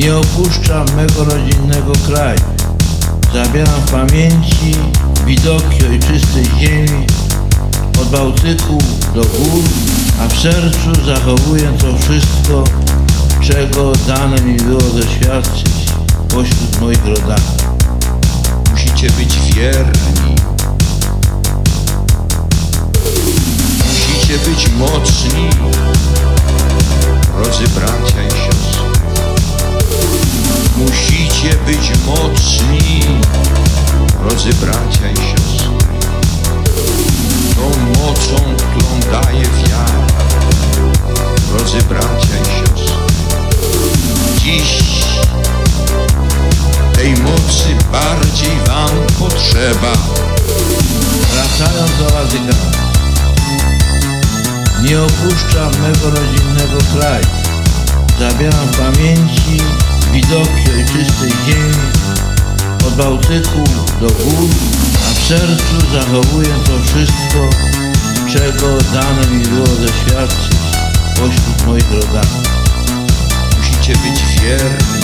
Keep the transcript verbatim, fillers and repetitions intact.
Nie opuszczam mego rodzinnego kraju. Zabieram w pamięci widoki ojczystej ziemi, od Bałtyku do gór, a w sercu zachowuję to wszystko, czego dane mi było doświadczyć pośród moich rodaków. Musicie być wierni. Musicie być mocni, drodzy bracia i siostry. Musicie być mocni, drodzy bracia i siostry. Tą mocą, którą daje wiara, drodzy bracia i siostry. Dziś tej mocy bardziej wam potrzeba. Wracając do Watykanu, nie opuszczam mego rodzinnego kraju. Zabieram w pamięci widoki ojczystej ziemi, od Bałtyku do gór, a w sercu zachowuję to wszystko, czego dane mi było doświadczyć pośród moich rodaków. Musicie być wierni.